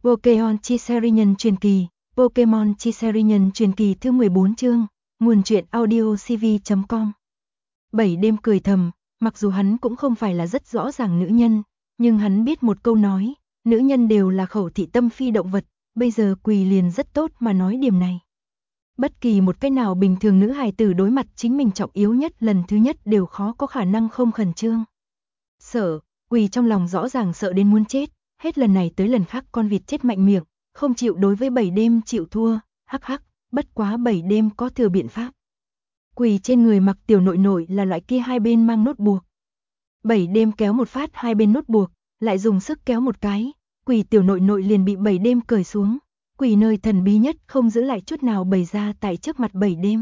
Pokémon Chi Nhân truyền kỳ, Pokémon Chi Nhân truyền kỳ thứ 14 chương, nguồn truyện audio cv.com. Bảy đêm cười thầm, mặc dù hắn cũng không phải là rất rõ ràng nữ nhân, nhưng hắn biết một câu nói, nữ nhân đều là khẩu thị tâm phi động vật, bây giờ Quỳ liền rất tốt mà nói điểm này. Bất kỳ một cái nào bình thường nữ hài tử đối mặt chính mình trọng yếu nhất lần thứ nhất đều khó có khả năng không khẩn trương. Sợ, Quỳ trong lòng rõ ràng sợ đến muốn chết, hết lần này tới lần khác con vịt chết mạnh miệng, không chịu đối với bảy đêm chịu thua, hắc hắc, bất quá bảy đêm có thừa biện pháp. Quỳ trên người mặc tiểu nội nội là loại kia hai bên mang nút buộc. Bảy đêm kéo một phát hai bên nút buộc, lại dùng sức kéo một cái, Quỳ tiểu nội nội liền bị bảy đêm cởi xuống. Quỳ nơi thần bí nhất không giữ lại chút nào bày ra tại trước mặt bảy đêm.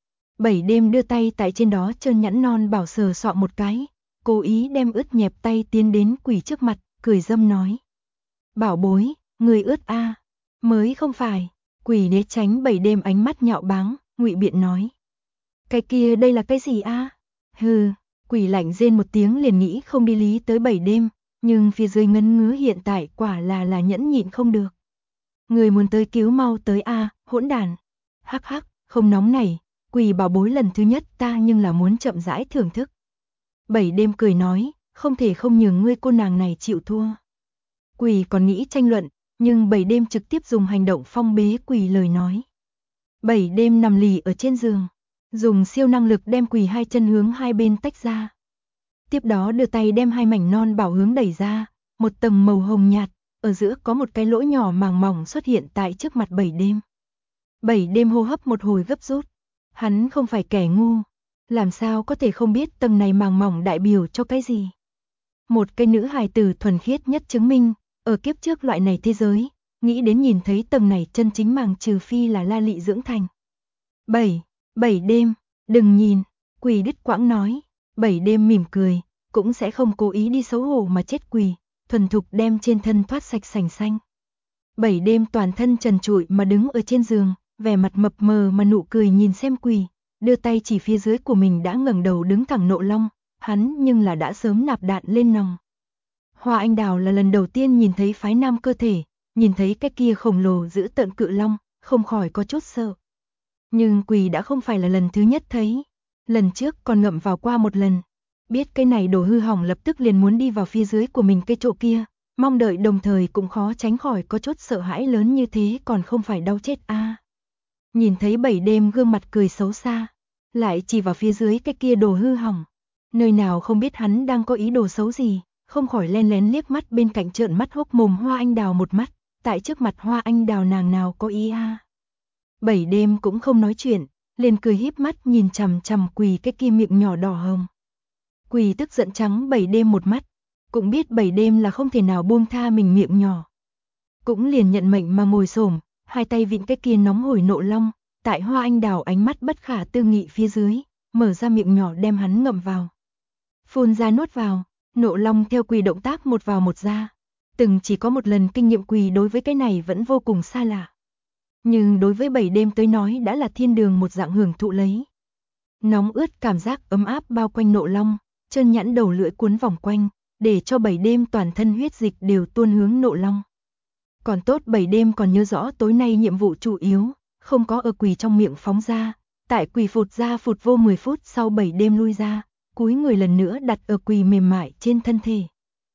Bảy đêm đưa tay tại trên đó trơn nhẵn non bảo sờ soạn một cái, cố ý đem ướt nhẹp tay tiến đến Quỳ trước mặt, cười dâm nói. Bảo bối, người ướt a? Mới không phải. Quỳ né tránh bảy đêm ánh mắt nhạo báng, ngụy biện nói. Cái kia đây là cái gì a? Hừ, Quỳ lạnh rên một tiếng liền nghĩ không đi lý tới bảy đêm, nhưng phía dưới ngấn ngứa hiện tại quả là nhẫn nhịn không được. Người muốn tới cứu mau tới a, hỗn đàn. Hắc hắc, không nóng này, Quỳ bảo bối lần thứ nhất ta nhưng là muốn chậm rãi thưởng thức. Bảy đêm cười nói, không thể không nhường ngươi cô nàng này chịu thua. Quỳ còn nghĩ tranh luận, nhưng bảy đêm trực tiếp dùng hành động phong bế Quỳ lời nói. Bảy đêm nằm lì ở trên giường, dùng siêu năng lực đem Quỳ hai chân hướng hai bên tách ra. Tiếp đó đưa tay đem hai mảnh non bảo hướng đẩy ra, một tầng màu hồng nhạt, ở giữa có một cái lỗ nhỏ màng mỏng xuất hiện tại trước mặt bảy đêm. Bảy đêm hô hấp một hồi gấp rút, hắn không phải kẻ ngu, làm sao có thể không biết tầng này màng mỏng đại biểu cho cái gì. Một cái nữ hài tử thuần khiết nhất chứng minh, ở kiếp trước loại này thế giới, nghĩ đến nhìn thấy tầng này chân chính màng trừ phi là la lị dưỡng thành. Bảy đêm, đừng nhìn, Quỳ đứt quãng nói, bảy đêm mỉm cười, cũng sẽ không cố ý đi xấu hổ mà chết Quỳ, thuần thục đem trên thân thoát sạch sành xanh. Bảy đêm toàn thân trần trụi mà đứng ở trên giường, vẻ mặt mập mờ mà nụ cười nhìn xem Quỳ, đưa tay chỉ phía dưới của mình đã ngẩng đầu đứng thẳng nộ long, hắn nhưng là đã sớm nạp đạn lên nòng. Hoa Anh Đào là lần đầu tiên nhìn thấy phái nam cơ thể, nhìn thấy cái kia khổng lồ giữ tợn cự long, không khỏi có chút sợ. Nhưng Quỳ đã không phải là lần thứ nhất thấy, lần trước còn ngậm vào qua một lần, biết cái này đồ hư hỏng lập tức liền muốn đi vào phía dưới của mình cái chỗ kia, mong đợi đồng thời cũng khó tránh khỏi có chút sợ hãi lớn như thế còn không phải đau chết a. Nhìn thấy bảy đêm gương mặt cười xấu xa, lại chỉ vào phía dưới cái kia đồ hư hỏng, nơi nào không biết hắn đang có ý đồ xấu gì. Không khỏi len lén liếc mắt bên cạnh trợn mắt hốc mồm Hoa Anh Đào một mắt, tại trước mặt Hoa Anh Đào nàng nào có ý a. Bảy đêm cũng không nói chuyện, liền cười híp mắt nhìn chằm chằm Quỳ cái kia miệng nhỏ đỏ hồng. Quỳ tức giận trắng bảy đêm một mắt, cũng biết bảy đêm là không thể nào buông tha mình miệng nhỏ. Cũng liền nhận mệnh mà ngồi xổm, hai tay vịn cái kia nóng hổi nộ long, tại Hoa Anh Đào ánh mắt bất khả tư nghị phía dưới, mở ra miệng nhỏ đem hắn ngậm vào. Phun ra nuốt vào. Nộ long theo Quỳ động tác một vào một ra, từng chỉ có một lần kinh nghiệm Quỳ đối với cái này vẫn vô cùng xa lạ. Nhưng đối với bảy đêm tới nói đã là thiên đường một dạng hưởng thụ lấy. Nóng ướt cảm giác ấm áp bao quanh nộ long, chân nhẵn đầu lưỡi cuốn vòng quanh, để cho bảy đêm toàn thân huyết dịch đều tuôn hướng nộ long. Còn tốt bảy đêm còn nhớ rõ tối nay nhiệm vụ chủ yếu, không có ở Quỳ trong miệng phóng ra, tại Quỳ phụt ra phụt vô 10 phút sau bảy đêm lui ra. Cúi người lần nữa đặt ở Quỳ mềm mại trên thân thể.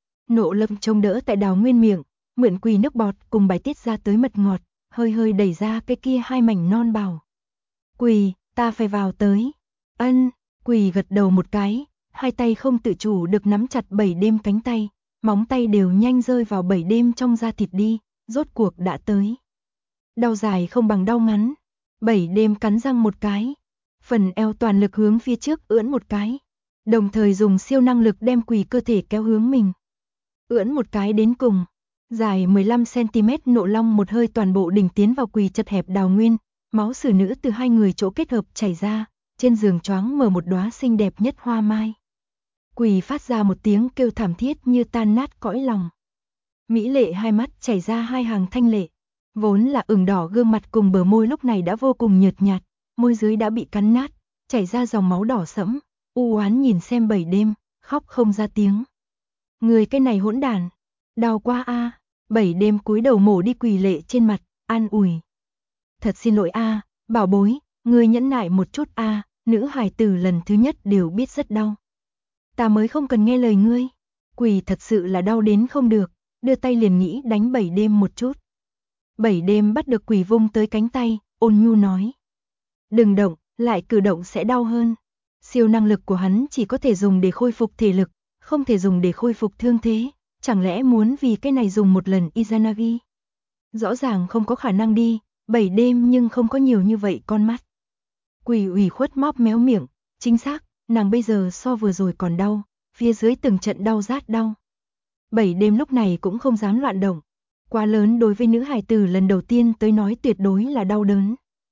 Nộ lâm trông đỡ tại Đào Nguyên miệng, mượn Quỳ nước bọt cùng bài tiết ra tới mật ngọt, hơi đẩy ra cái kia hai mảnh non bảo. Quỳ, ta phải vào tới. Ân, Quỳ gật đầu một cái, hai tay không tự chủ được nắm chặt bảy đêm cánh tay, móng tay đều nhanh rơi vào bảy đêm trong da thịt đi, rốt cuộc đã tới. Đau dài không bằng đau ngắn, bảy đêm cắn răng một cái, phần eo toàn lực hướng phía trước ưỡn một cái. Đồng thời dùng siêu năng lực đem Quỳ cơ thể kéo hướng mình. Ưỡn một cái đến cùng, dài 15cm nộ long một hơi toàn bộ đỉnh tiến vào Quỳ chật hẹp Đào Nguyên, máu xử nữ từ hai người chỗ kết hợp chảy ra, trên giường choáng mở một đóa xinh đẹp nhất hoa mai. Quỳ phát ra một tiếng kêu thảm thiết như tan nát cõi lòng. Mỹ lệ hai mắt chảy ra hai hàng thanh lệ, vốn là ửng đỏ gương mặt cùng bờ môi lúc này đã vô cùng nhợt nhạt, môi dưới đã bị cắn nát, chảy ra dòng máu đỏ sẫm. U oán nhìn xem bảy đêm, khóc không ra tiếng. Người cái này hỗn đản, đau quá a. 7 đêm cúi đầu mổ đi quỳ lệ trên mặt, an ủi. Thật xin lỗi a, bảo bối, ngươi nhẫn nại một chút a, nữ hài tử lần thứ nhất đều biết rất đau. Ta mới không cần nghe lời ngươi. Quỳ thật sự là đau đến không được, đưa tay liền nghĩ đánh 7 đêm một chút. 7 đêm bắt được quỳ vung tới cánh tay, ôn nhu nói. Đừng động, lại cử động sẽ đau hơn. Siêu năng lực của hắn chỉ có thể dùng để khôi phục thể lực, không thể dùng để khôi phục thương thế. Chẳng lẽ muốn vì cái này dùng một lần Izanagi? Rõ ràng không có khả năng đi, 7 đêm nhưng không có nhiều như vậy con mắt. Quỳ ủy khuất móp méo miệng, chính xác, nàng bây giờ so vừa rồi còn đau, phía dưới từng trận đau rát đau. 7 đêm lúc này cũng không dám loạn động. Quá lớn đối với nữ hài tử lần đầu tiên tới nói tuyệt đối là đau đớn.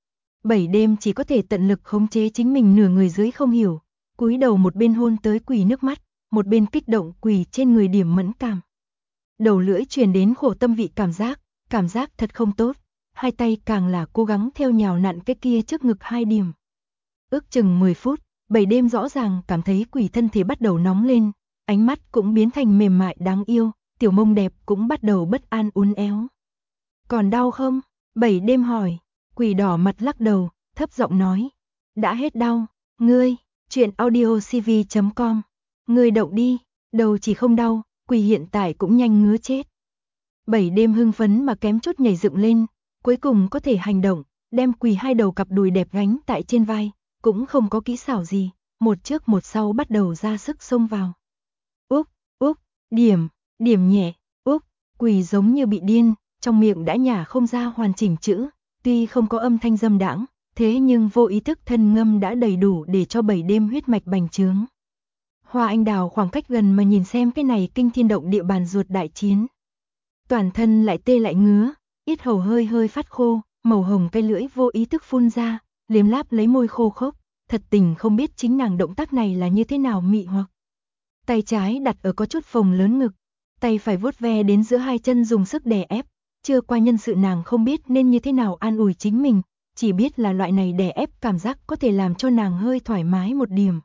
7 đêm chỉ có thể tận lực khống chế chính mình nửa người dưới không hiểu, cúi đầu một bên hôn tới quỳ nước mắt, một bên kích động quỳ trên người điểm mẫn cảm. Đầu lưỡi truyền đến khổ tâm vị cảm giác thật không tốt, hai tay càng là cố gắng theo nhào nặn cái kia trước ngực 2 điểm. Ước chừng 10 phút, 7 đêm rõ ràng cảm thấy quỳ thân thể bắt đầu nóng lên, ánh mắt cũng biến thành mềm mại đáng yêu, tiểu mông đẹp cũng bắt đầu bất an uốn éo. Còn đau không? 7 đêm hỏi, quỳ đỏ mặt lắc đầu, thấp giọng nói. Đã hết đau, ngươi, chuyện audiocv.com, ngươi động đi, đầu chỉ không đau, quỳ hiện tại cũng nhanh ngứa chết. 7 đêm hưng phấn mà kém chút nhảy dựng lên, cuối cùng có thể hành động, đem quỳ hai đầu cặp đùi đẹp gánh tại trên vai, cũng không có kỹ xảo gì, một trước một sau bắt đầu ra sức xông vào. Úp, úp, điểm nhẹ, úp, quỳ giống như bị điên, trong miệng đã nhả không ra hoàn chỉnh chữ, tuy không có âm thanh dâm đãng, thế nhưng vô ý thức thân ngâm đã đầy đủ để cho 7 đêm huyết mạch bành trướng. Hoa Anh Đào khoảng cách gần mà nhìn xem cái này kinh thiên động địa bàn ruột đại chiến. Toàn thân lại tê lại ngứa, yết hầu hơi hơi phát khô, màu hồng cái lưỡi vô ý thức phun ra, liếm láp lấy môi khô khốc, thật tình không biết chính nàng động tác này là như thế nào mị hoặc. Tay trái đặt ở có chút phồng lớn ngực, tay phải vuốt ve đến giữa hai chân dùng sức đè ép, chưa qua nhân sự nàng không biết nên như thế nào an ủi chính mình, chỉ biết là loại này đè ép cảm giác có thể làm cho nàng hơi thoải mái một điểm.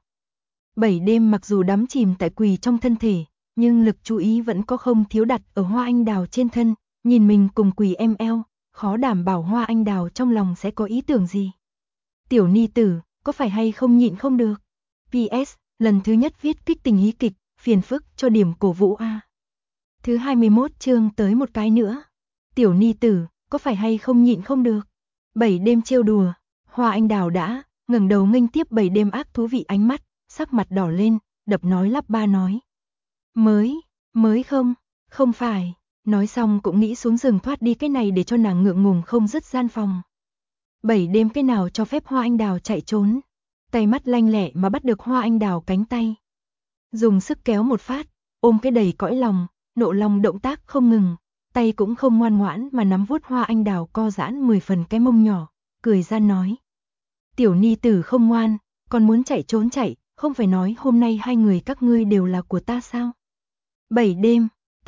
7 đêm mặc dù đắm chìm tại quỳ trong thân thể, nhưng lực chú ý vẫn có không thiếu đặt ở Hoa Anh Đào trên thân, nhìn mình cùng quỳ em eo, khó đảm bảo Hoa Anh Đào trong lòng sẽ có ý tưởng gì. Tiểu ni tử, có phải hay không nhịn không được? PS, lần thứ nhất viết kích tình hí kịch, phiền phức cho điểm cổ vũ a. Thứ 21 chương tới một cái nữa. Tiểu ni tử, có phải hay không nhịn không được? 7 đêm trêu đùa, Hoa Anh Đào đã ngẩng đầu nghênh tiếp 7 đêm ác thú vị ánh mắt, sắc mặt đỏ lên, đập nói lắp ba nói. Mới không phải, nói xong cũng nghĩ xuống giường thoát đi cái này để cho nàng ngượng ngùng không dứt gian phòng. 7 đêm cái nào cho phép Hoa Anh Đào chạy trốn, tay mắt lanh lẹ mà bắt được Hoa Anh Đào cánh tay. Dùng sức kéo một phát, ôm cái đầy cõi lòng, nộ lòng động tác không ngừng, tay cũng không ngoan ngoãn mà nắm vuốt Hoa Anh Đào co giãn 10 phần cái mông nhỏ, cười ra nói. Tiểu ni tử không ngoan, còn muốn chạy trốn chạy, không phải nói hôm nay hai người các ngươi đều là của ta sao? 7 đêm,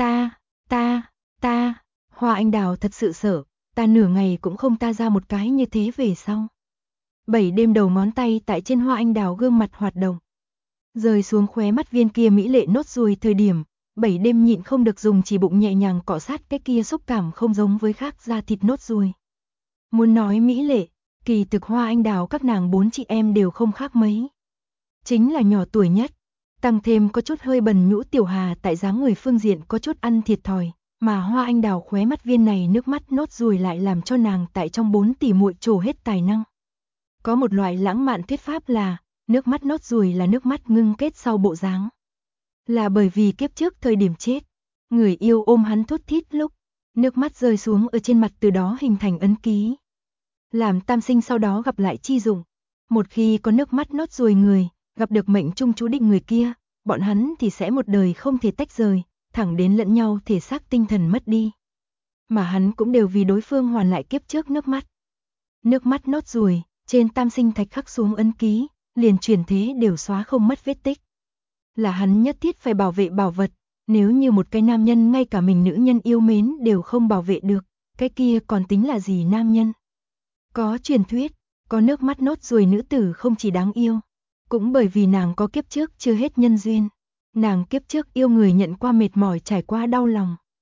ta, Hoa Anh Đào thật sự sợ, ta nửa ngày cũng không ta ra một cái như thế về sau. 7 đêm đầu ngón tay tại trên Hoa Anh Đào gương mặt hoạt động. Rơi xuống khóe mắt viên kia mỹ lệ nốt ruồi thời điểm, 7 đêm nhịn không được dùng chỉ bụng nhẹ nhàng cọ sát cái kia xúc cảm không giống với khác da thịt nốt ruồi. Muốn nói mỹ lệ, kỳ thực Hoa Anh Đào các nàng 4 chị em đều không khác mấy. Chính là nhỏ tuổi nhất, tăng thêm có chút hơi bần nhũ Tiểu Hà tại dáng người phương diện có chút ăn thiệt thòi, mà Hoa Anh Đào khóe mắt viên này nước mắt nốt ruồi lại làm cho nàng tại trong 4 tỷ muội trổ hết tài năng. Có một loại lãng mạn thuyết pháp là, nước mắt nốt ruồi là nước mắt ngưng kết sau bộ dáng. Là bởi vì kiếp trước thời điểm chết, người yêu ôm hắn thút thít lúc, nước mắt rơi xuống ở trên mặt từ đó hình thành ấn ký. Làm tam sinh sau đó gặp lại chi dụng, một khi có nước mắt nốt ruồi người, gặp được mệnh trung chú định người kia, bọn hắn thì sẽ một đời không thể tách rời, thẳng đến lẫn nhau thể xác tinh thần mất đi. Mà hắn cũng đều vì đối phương hoàn lại kiếp trước nước mắt. Nước mắt nốt ruồi, trên tam sinh thạch khắc xuống ấn ký, liền chuyển thế đều xóa không mất vết tích. Là hắn nhất thiết phải bảo vệ bảo vật, nếu như một cái nam nhân ngay cả mình nữ nhân yêu mến đều không bảo vệ được, cái kia còn tính là gì nam nhân. Có truyền thuyết, có nước mắt nốt ruồi nữ tử không chỉ đáng yêu, cũng bởi vì nàng có kiếp trước chưa hết nhân duyên. Nàng kiếp trước yêu người nhận qua mệt mỏi trải qua đau lòng.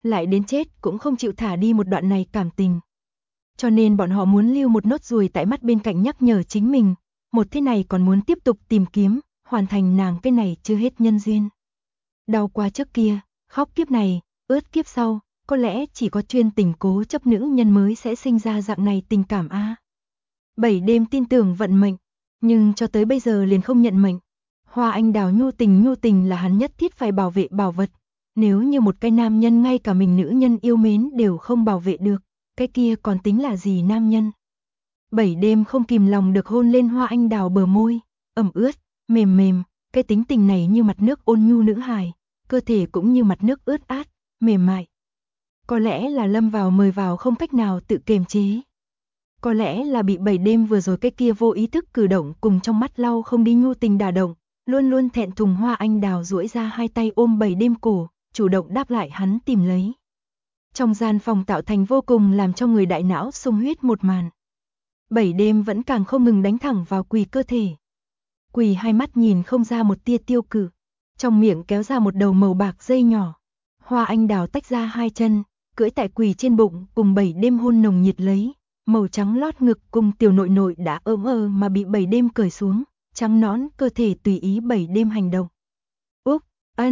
lại đến chết cũng không chịu thả đi một đoạn này cảm tình. Cho nên bọn họ muốn lưu một nốt ruồi tại mắt bên cạnh nhắc nhở chính mình, một thế này còn muốn tiếp tục tìm kiếm, hoàn thành nàng cái này chưa hết nhân duyên. Đau qua trước kia, khóc kiếp này, ướt kiếp sau, có lẽ chỉ có chuyên tình cố chấp nữ nhân mới sẽ sinh ra dạng này tình cảm a. 7 đêm tin tưởng vận mệnh, nhưng cho tới bây giờ liền không nhận mệnh. Hoa Anh Đào nhu tình là hắn nhất thiết phải bảo vệ bảo vật. Nếu như một cái nam nhân ngay cả mình nữ nhân yêu mến đều không bảo vệ được, cái kia còn tính là gì nam nhân. 7 đêm không kìm lòng được hôn lên Hoa Anh Đào bờ môi, ẩm ướt, mềm mềm, cái tính tình này như mặt nước ôn nhu nữ hài, cơ thể cũng như mặt nước ướt át, mềm mại. Có lẽ là lâm vào mời vào không cách nào tự kiềm chế. Có lẽ là bị 7 đêm vừa rồi cái kia vô ý thức cử động cùng trong mắt lau không đi nhu tình đả động, luôn luôn thẹn thùng Hoa Anh Đào duỗi ra hai tay ôm 7 đêm cổ, chủ động đáp lại hắn tìm lấy. Trong gian phòng tạo thành vô cùng làm cho người đại não sung huyết một màn. 7 đêm vẫn càng không ngừng đánh thẳng vào Quỳ cơ thể. Quỳ hai mắt nhìn không ra một tia tiêu cự, trong miệng kéo ra một đầu màu bạc dây nhỏ. Hoa Anh Đào tách ra hai chân, cưỡi tại Quỳ trên bụng cùng 7 đêm hôn nồng nhiệt lấy, màu trắng lót ngực cùng tiểu nội nội đã ôm mà bị 7 đêm cởi xuống, trắng nõn cơ thể tùy ý 7 đêm hành động. Úp,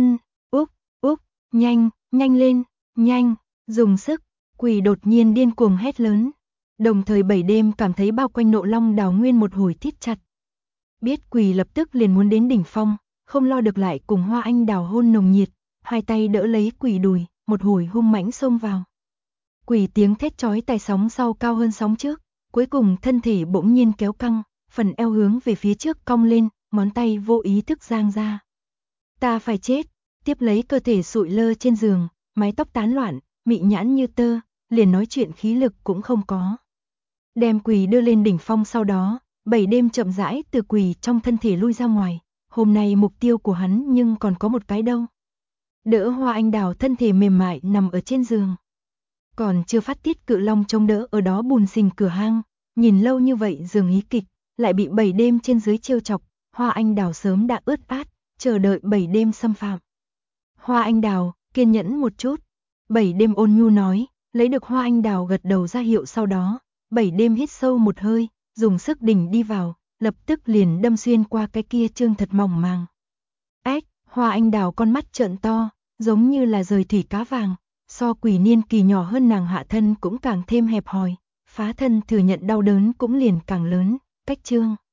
úp, nhanh, nhanh lên, nhanh, dùng sức, Quỳ đột nhiên điên cuồng hét lớn. Đồng thời 7 đêm cảm thấy bao quanh Nộ Long Đào Nguyên một hồi thít chặt. Biết Quỳ lập tức liền muốn đến đỉnh phong, không lo được lại cùng Hoa Anh Đào hôn nồng nhiệt, hai tay đỡ lấy Quỳ đùi, một hồi hung mãnh xông vào. Quỳ tiếng thét chói tai sóng sau cao hơn sóng trước, cuối cùng thân thể bỗng nhiên kéo căng, phần eo hướng về phía trước cong lên, ngón tay vô ý thức giang ra. Ta phải chết, tiếp lấy cơ thể sụi lơ trên giường, mái tóc tán loạn, mị nhãn như tơ, liền nói chuyện khí lực cũng không có. Đem Quỳ đưa lên đỉnh phong sau đó, 7 đêm chậm rãi từ Quỳ trong thân thể lui ra ngoài, hôm nay mục tiêu của hắn nhưng còn có một cái đâu. Đỡ Hoa Anh Đào thân thể mềm mại nằm ở trên giường. Còn chưa phát tiết cự long chống đỡ ở đó bùn xình cửa hang, nhìn lâu như vậy dường hí kịch, lại bị 7 đêm trên dưới trêu chọc, Hoa Anh Đào sớm đã ướt át, chờ đợi 7 đêm xâm phạm. Hoa Anh Đào, kiên nhẫn một chút, 7 đêm ôn nhu nói, lấy được Hoa Anh Đào gật đầu ra hiệu sau đó, 7 đêm hít sâu một hơi, dùng sức đỉnh đi vào, lập tức liền đâm xuyên qua cái kia trương thật mỏng màng. Ếch, Hoa Anh Đào con mắt trợn to, giống như là rời thủy cá vàng, so Quỳ niên kỳ nhỏ hơn nàng hạ thân cũng càng thêm hẹp hòi, phá thân thừa nhận đau đớn cũng liền càng lớn, cách trương.